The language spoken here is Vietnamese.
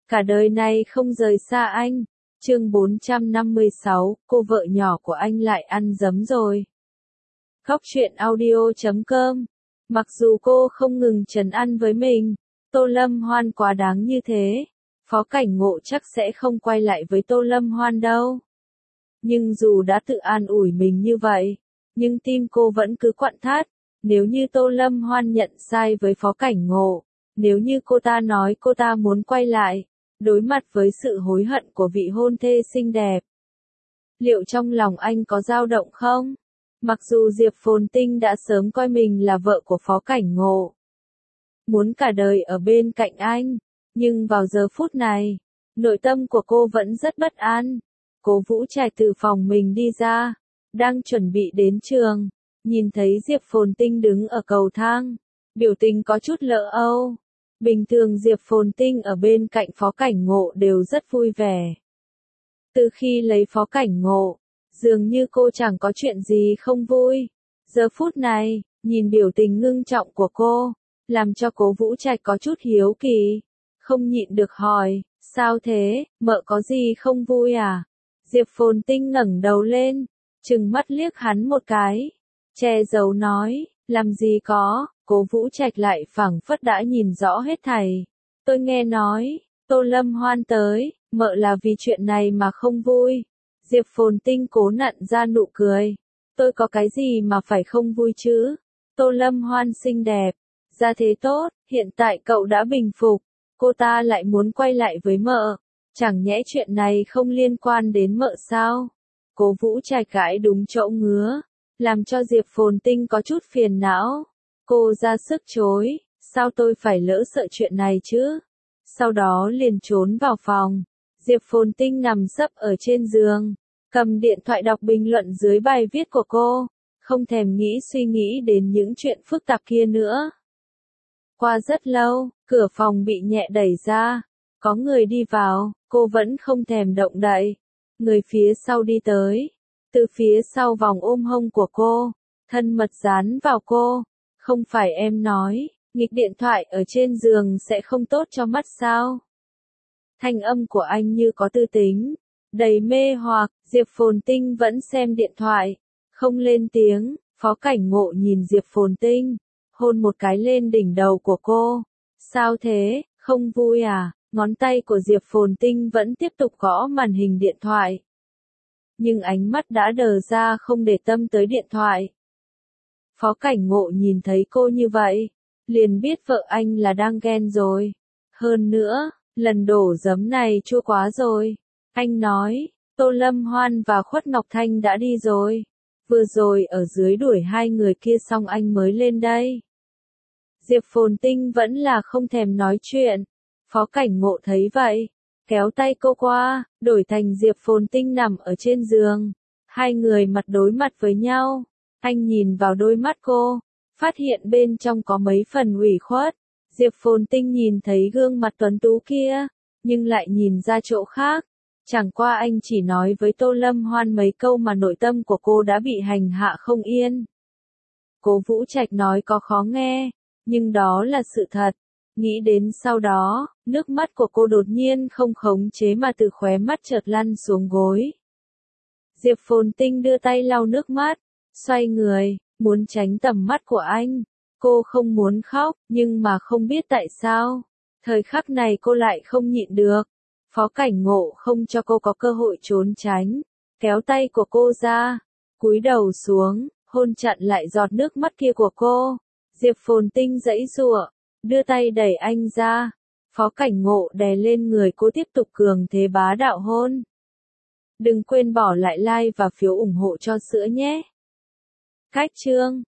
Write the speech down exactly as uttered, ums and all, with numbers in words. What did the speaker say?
cả đời này không rời xa anh. Chương bốn trăm năm mươi sáu, cô vợ nhỏ của anh lại ăn dấm rồi. Góc truyện audio chấm com. Mặc dù cô không ngừng trấn an với mình, Tô Lâm Hoan quá đáng như thế, Phó Cảnh Ngộ chắc sẽ không quay lại với Tô Lâm Hoan đâu. Nhưng dù đã tự an ủi mình như vậy, nhưng tim cô vẫn cứ quặn thắt. Nếu như Tô Lâm Hoan nhận sai với Phó Cảnh Ngộ, nếu như cô ta nói cô ta muốn quay lại, đối mặt với sự hối hận của vị hôn thê xinh đẹp, liệu trong lòng anh có dao động không? Mặc dù Diệp Phồn Tinh đã sớm coi mình là vợ của Phó Cảnh Ngộ, muốn cả đời ở bên cạnh anh, nhưng vào giờ phút này, nội tâm của cô vẫn rất bất an. Cố Vũ Trạch từ phòng mình đi ra, đang chuẩn bị đến trường, nhìn thấy Diệp Phồn Tinh đứng ở cầu thang, biểu tình có chút lỡ âu. Bình thường Diệp Phồn Tinh ở bên cạnh Phó Cảnh Ngộ đều rất vui vẻ. Từ khi lấy Phó Cảnh Ngộ, dường như cô chẳng có chuyện gì không vui. Giờ phút này, nhìn biểu tình ngưng trọng của cô, làm cho Cố Vũ Trạch có chút hiếu kỳ, không nhịn được hỏi, sao thế, mợ có gì không vui à? Diệp Phồn Tinh ngẩng đầu lên, trừng mắt liếc hắn một cái, che giấu nói, làm gì có. Cố Vũ Trạch lại phảng phất đã nhìn rõ hết thảy. Tôi nghe nói, Tô Lâm Hoan tới, mợ là vì chuyện này mà không vui. Diệp Phồn Tinh cố nặn ra nụ cười. Tôi có cái gì mà phải không vui chứ? Tô Lâm Hoan xinh đẹp, gia thế tốt, hiện tại cậu đã bình phục, cô ta lại muốn quay lại với mợ. Chẳng nhẽ chuyện này không liên quan đến mợ sao? Cố Vũ Trạch gãi đúng chỗ ngứa, làm cho Diệp Phồn Tinh có chút phiền não. Cô ra sức chối, sao tôi phải lỡ sợ chuyện này chứ? Sau đó liền trốn vào phòng. Diệp Phồn Tinh nằm sấp ở trên giường, cầm điện thoại đọc bình luận dưới bài viết của cô, không thèm nghĩ suy nghĩ đến những chuyện phức tạp kia nữa. Qua rất lâu, cửa phòng bị nhẹ đẩy ra, có người đi vào, cô vẫn không thèm động đậy. Người phía sau đi tới, từ phía sau vòng ôm hông của cô, thân mật dán vào cô. Không phải em nói, nghịch điện thoại ở trên giường sẽ không tốt cho mắt sao? Thanh âm của anh như có tư tính, đầy mê hoặc. Diệp Phồn Tinh vẫn xem điện thoại, không lên tiếng. Phó Cảnh Ngộ nhìn Diệp Phồn Tinh, hôn một cái lên đỉnh đầu của cô. Sao thế, không vui à? Ngón tay của Diệp Phồn Tinh vẫn tiếp tục gõ màn hình điện thoại, nhưng ánh mắt đã đờ ra không để tâm tới điện thoại. Phó Cảnh Ngộ nhìn thấy cô như vậy, liền biết vợ anh là đang ghen rồi. Hơn nữa, lần đổ giấm này chua quá rồi. Anh nói, Tô Lâm Hoan và Khuất Ngọc Thanh đã đi rồi. Vừa rồi ở dưới đuổi hai người kia xong anh mới lên đây. Diệp Phồn Tinh vẫn là không thèm nói chuyện. Phó Cảnh Ngộ thấy vậy, kéo tay cô qua, đổi thành Diệp Phồn Tinh nằm ở trên giường. Hai người mặt đối mặt với nhau. Anh nhìn vào đôi mắt cô, phát hiện bên trong có mấy phần ủy khuất. Diệp Phồn Tinh nhìn thấy gương mặt tuấn tú kia, nhưng lại nhìn ra chỗ khác. Chẳng qua anh chỉ nói với Tô Lâm Hoan mấy câu mà nội tâm của cô đã bị hành hạ không yên. Cố Vũ Trạch nói có khó nghe, nhưng đó là sự thật. Nghĩ đến sau đó, nước mắt của cô đột nhiên không khống chế mà từ khóe mắt chợt lăn xuống gối. Diệp Phồn Tinh đưa tay lau nước mắt, xoay người, muốn tránh tầm mắt của anh. Cô không muốn khóc, nhưng mà không biết tại sao. Thời khắc này cô lại không nhịn được. Phó Cảnh Ngộ không cho cô có cơ hội trốn tránh, kéo tay của cô ra, cúi đầu xuống, hôn chặn lại giọt nước mắt kia của cô. Diệp Phồn Tinh giãy giụa, đưa tay đẩy anh ra. Phó Cảnh Ngộ đè lên người cô tiếp tục cường thế bá đạo hôn. Đừng quên bỏ lại like và phiếu ủng hộ cho sữa nhé. Cách chương